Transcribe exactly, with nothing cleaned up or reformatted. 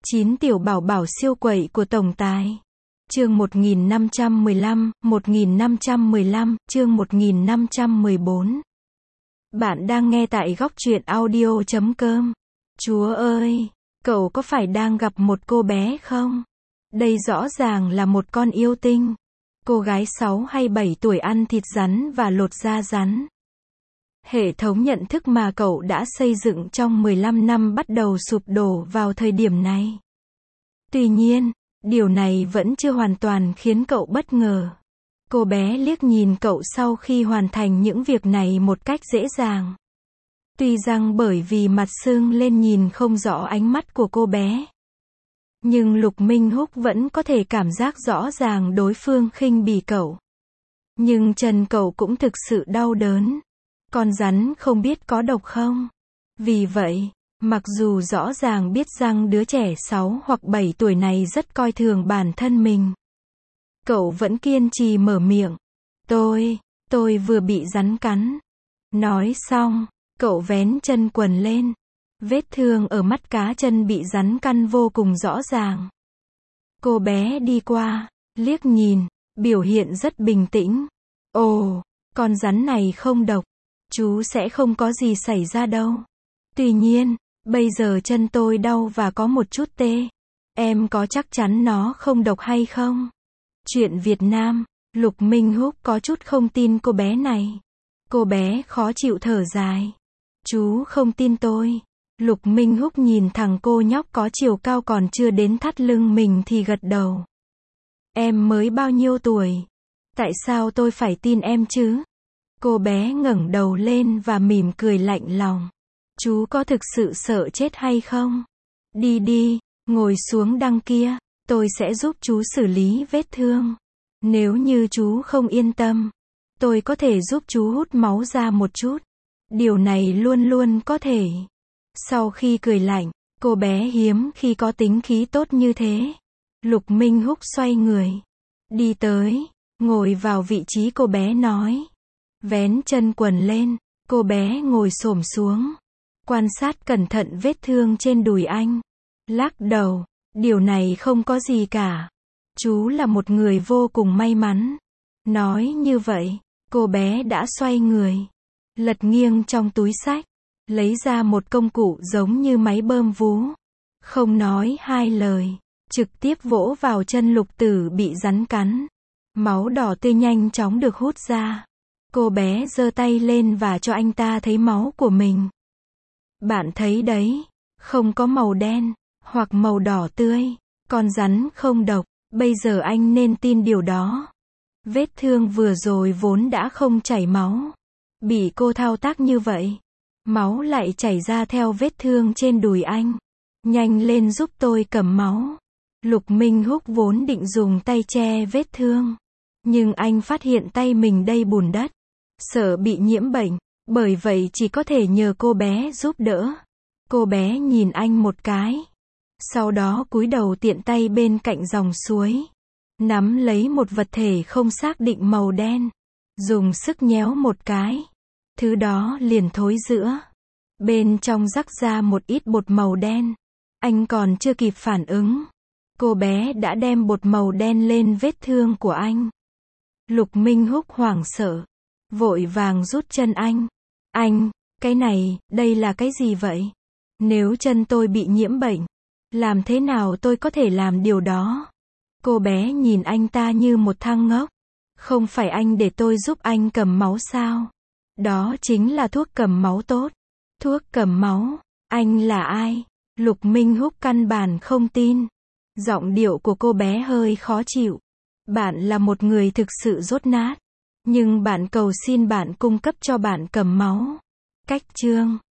chín tiểu bảo bảo siêu quậy của tổng tài. Chương một nghìn năm trăm mười lăm, một nghìn năm trăm mười lăm, chương một nghìn năm trăm mười bốn. Bạn đang nghe tại góc truyện audio chấm com. Chúa ơi, cậu có phải đang gặp một cô bé không? Đây rõ ràng là một con yêu tinh. Cô gái sáu hay bảy tuổi ăn thịt rắn và lột da rắn. Hệ thống nhận thức mà cậu đã xây dựng trong mười lăm năm bắt đầu sụp đổ vào thời điểm này. Tuy nhiên, điều này vẫn chưa hoàn toàn khiến cậu bất ngờ. Cô bé liếc nhìn cậu sau khi hoàn thành những việc này một cách dễ dàng. Tuy rằng bởi vì mặt sưng lên nhìn không rõ ánh mắt của cô bé. Nhưng Lục Minh Húc vẫn có thể cảm giác rõ ràng đối phương khinh bỉ cậu. Nhưng chân cậu cũng thực sự đau đớn. Con rắn không biết có độc không? Vì vậy, mặc dù rõ ràng biết rằng đứa trẻ sáu hoặc bảy tuổi này rất coi thường bản thân mình, cậu vẫn kiên trì mở miệng. Tôi, tôi vừa bị rắn cắn. Nói xong, cậu vén chân quần lên. Vết thương ở mắt cá chân bị rắn căn vô cùng rõ ràng. Cô bé đi qua, liếc nhìn, biểu hiện rất bình tĩnh. Ồ, con rắn này không độc. Chú sẽ không có gì xảy ra đâu. Tuy nhiên, bây giờ chân tôi đau và có một chút tê. Em có chắc chắn nó không độc hay không? Chuyện Việt Nam, Lục Minh Húc có chút không tin cô bé này. Cô bé khó chịu thở dài. Chú không tin tôi. Lục Minh Húc nhìn thằng cô nhóc có chiều cao còn chưa đến thắt lưng mình thì gật đầu. Em mới bao nhiêu tuổi? Tại sao tôi phải tin em chứ? Cô bé ngẩng đầu lên và mỉm cười lạnh lòng. Chú có thực sự sợ chết hay không? Đi đi, ngồi xuống đằng kia, tôi sẽ giúp chú xử lý vết thương. Nếu như chú không yên tâm, tôi có thể giúp chú hút máu ra một chút. Điều này luôn luôn có thể. Sau khi cười lạnh, cô bé hiếm khi có tính khí tốt như thế. Lục Minh Húc xoay người, đi tới, ngồi vào vị trí cô bé nói. Vén chân quần lên, cô bé ngồi xổm xuống, quan sát cẩn thận vết thương trên đùi anh. Lắc đầu, điều này không có gì cả. Chú là một người vô cùng may mắn. Nói như vậy, cô bé đã xoay người, lật nghiêng trong túi xách, lấy ra một công cụ giống như máy bơm vú. Không nói hai lời, trực tiếp vỗ vào chân Lục Tử bị rắn cắn. Máu đỏ tươi nhanh chóng được hút ra. Cô bé giơ tay lên và cho anh ta thấy máu của mình. Bạn thấy đấy, không có màu đen, hoặc màu đỏ tươi. Con rắn không độc, bây giờ anh nên tin điều đó. Vết thương vừa rồi vốn đã không chảy máu. Bị cô thao tác như vậy, máu lại chảy ra theo vết thương trên đùi anh. Nhanh lên giúp tôi cầm máu. Lục Minh Húc vốn định dùng tay che vết thương. Nhưng anh phát hiện tay mình đầy bùn đất. Sợ bị nhiễm bệnh, bởi vậy chỉ có thể nhờ cô bé giúp đỡ. Cô bé nhìn anh một cái. Sau đó cúi đầu tiện tay bên cạnh dòng suối. Nắm lấy một vật thể không xác định màu đen. Dùng sức nhéo một cái. Thứ đó liền thối rữa. Bên trong rắc ra một ít bột màu đen. Anh còn chưa kịp phản ứng. Cô bé đã đem bột màu đen lên vết thương của anh. Lục Minh Húc hoảng sợ. Vội vàng rút chân anh. Anh, cái này, đây là cái gì vậy? Nếu chân tôi bị nhiễm bệnh, làm thế nào tôi có thể làm điều đó? Cô bé nhìn anh ta như một thằng ngốc. Không phải anh để tôi giúp anh cầm máu sao? Đó chính là thuốc cầm máu tốt. Thuốc cầm máu? Anh là ai? Lục Minh Húc căn bản không tin. Giọng điệu của cô bé hơi khó chịu. Bạn là một người thực sự dốt nát. Nhưng bạn cầu xin bạn cung cấp cho bạn cầm máu. Cách chương